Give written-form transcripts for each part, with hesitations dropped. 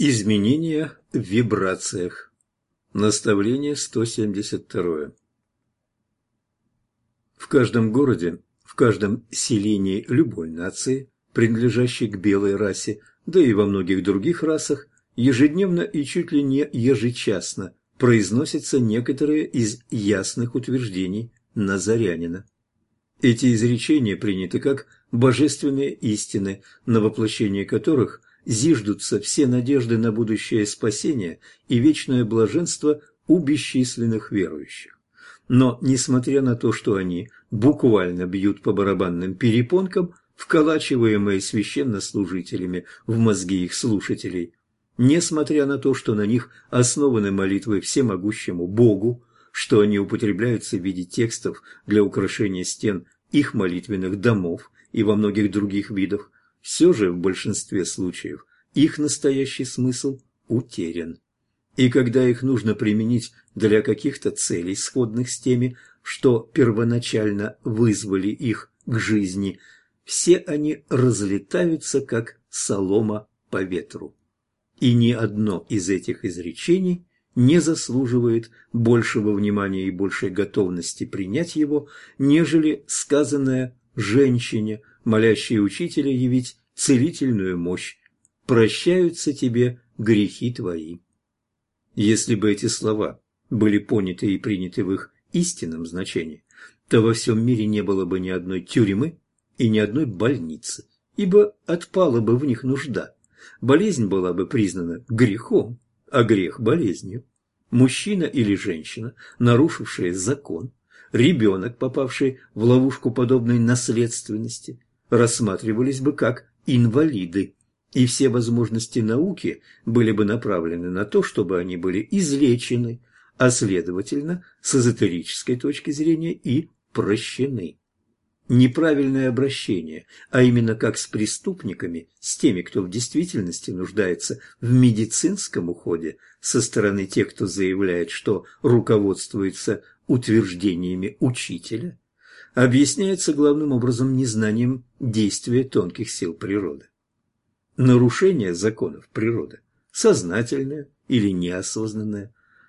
Изменения в вибрациях. Наставление 172. В каждом городе, в каждом селении любой нации, принадлежащей к белой расе, да и во многих других расах, ежедневно и чуть ли не ежечасно произносятся некоторые из ясных утверждений Назарянина. Эти изречения приняты как божественные истины, на воплощение которых зиждутся все надежды на будущее спасение и вечное блаженство у бесчисленных верующих. Но, несмотря на то, что они буквально бьют по барабанным перепонкам, вколачиваемые священнослужителями в мозги их слушателей, несмотря на то, что на них основаны молитвы всемогущему Богу, что они употребляются в виде текстов для украшения стен их молитвенных домов и во многих других видах, все же в большинстве случаев их настоящий смысл утерян. И когда их нужно применить для каких-то целей, сходных с теми, что первоначально вызвали их к жизни, все они разлетаются, как солома по ветру. И ни одно из этих изречений не заслуживает большего внимания и большей готовности принять его, нежели сказанное женщине, молящей учителя явить целительную мощь: «Прощаются тебе грехи твои». Если бы эти слова были поняты и приняты в их истинном значении, то во всем мире не было бы ни одной тюрьмы и ни одной больницы, ибо отпала бы в них нужда. Болезнь была бы признана грехом, а грех – болезнью. Мужчина или женщина, нарушившие закон, ребенок, попавший в ловушку подобной наследственности, рассматривались бы как инвалиды, и все возможности науки были бы направлены на то, чтобы они были излечены, а следовательно, с эзотерической точки зрения и прощены. Неправильное обращение, а именно как с преступниками, с теми, кто в действительности нуждается в медицинском уходе, со стороны тех, кто заявляет, что руководствуется утверждениями учителя, объясняется главным образом незнанием действия тонких сил природы. Нарушение законов природы, сознательное или неосознанное,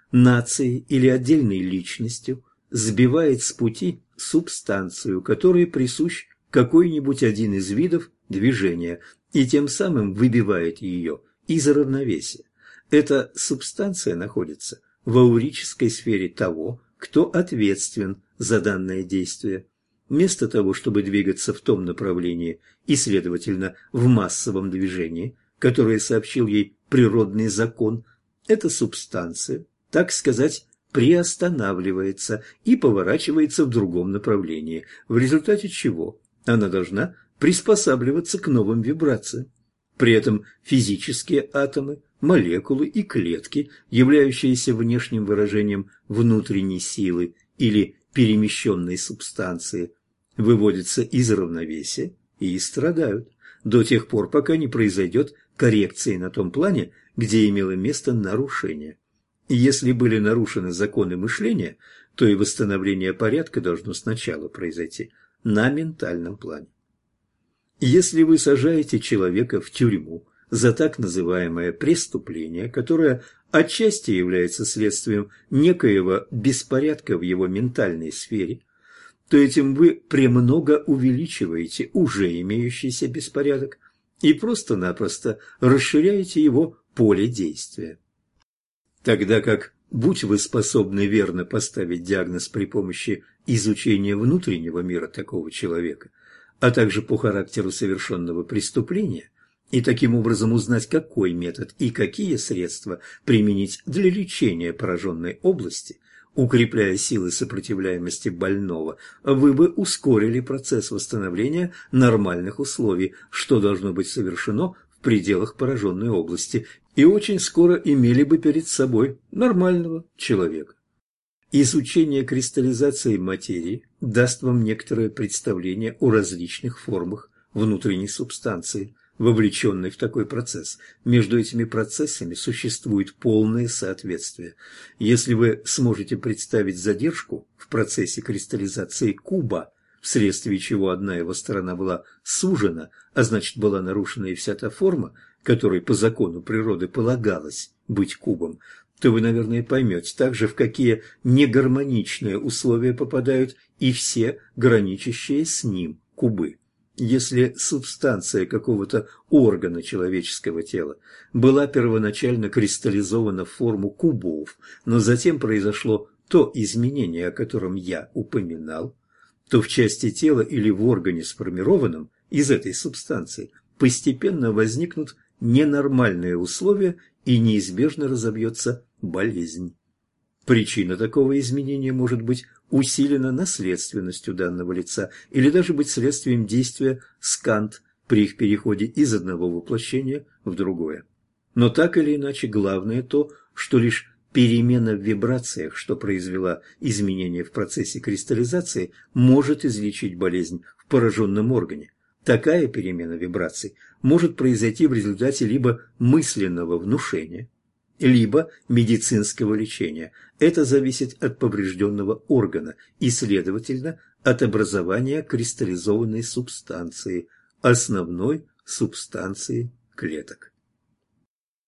нацией или отдельной личностью, сбивает с пути субстанцию, которой присущ какой-нибудь один из видов движения, и тем самым выбивает ее из равновесия. Эта субстанция находится в аурической сфере того, кто ответственен за данное действие. Вместо того, чтобы двигаться в том направлении и, следовательно, в массовом движении, которое сообщил ей природный закон, эта субстанция, так сказать, приостанавливается и поворачивается в другом направлении, в результате чего она должна приспосабливаться к новым вибрациям. При этом физические атомы, молекулы и клетки, являющиеся внешним выражением внутренней силы или перемещенной субстанции, выводятся из равновесия и страдают до тех пор, пока не произойдет коррекции на том плане, где имело место нарушение. И если были нарушены законы мышления, то и восстановление порядка должно сначала произойти на ментальном плане. Если вы сажаете человека в тюрьму за так называемое преступление, которое отчасти является следствием некоего беспорядка в его ментальной сфере, то этим вы премного увеличиваете уже имеющийся беспорядок и просто-напросто расширяете его поле действия. Тогда как, будь вы способны верно поставить диагноз при помощи изучения внутреннего мира такого человека, а также по характеру совершенного преступления, и таким образом узнать, какой метод и какие средства применить для лечения пораженной области, укрепляя силы сопротивляемости больного, вы бы ускорили процесс восстановления нормальных условий, что должно быть совершено в пределах пораженной области, и очень скоро имели бы перед собой нормального человека. Изучение кристаллизации материи даст вам некоторое представление о различных формах внутренней субстанции, вовлеченной в такой процесс. Между этими процессами существует полное соответствие. Если вы сможете представить задержку в процессе кристаллизации куба вследствие чего одна его сторона была сужена, а значит была нарушена и вся та форма, которой по закону природы полагалось быть кубом, то вы, наверное, поймете также, в какие негармоничные условия попадают и все граничащие с ним кубы. Если субстанция какого-то органа человеческого тела была первоначально кристаллизована в форму кубов, но затем произошло то изменение, о котором я упоминал, то в части тела или в органе, сформированном из этой субстанции, постепенно возникнут ненормальные условия и неизбежно разобьется болезнь. Причина такого изменения может быть усилена наследственностью данного лица или даже быть следствием действия скант при их переходе из одного воплощения в другое. Но так или иначе главное то, что лишь перемена в вибрациях, что произвела изменение в процессе кристаллизации, может излечить болезнь в пораженном органе. Такая перемена вибраций может произойти в результате либо мысленного внушения, либо медицинского лечения. Это зависит от поврежденного органа и, следовательно, от образования кристаллизованной субстанции, основной субстанции клеток.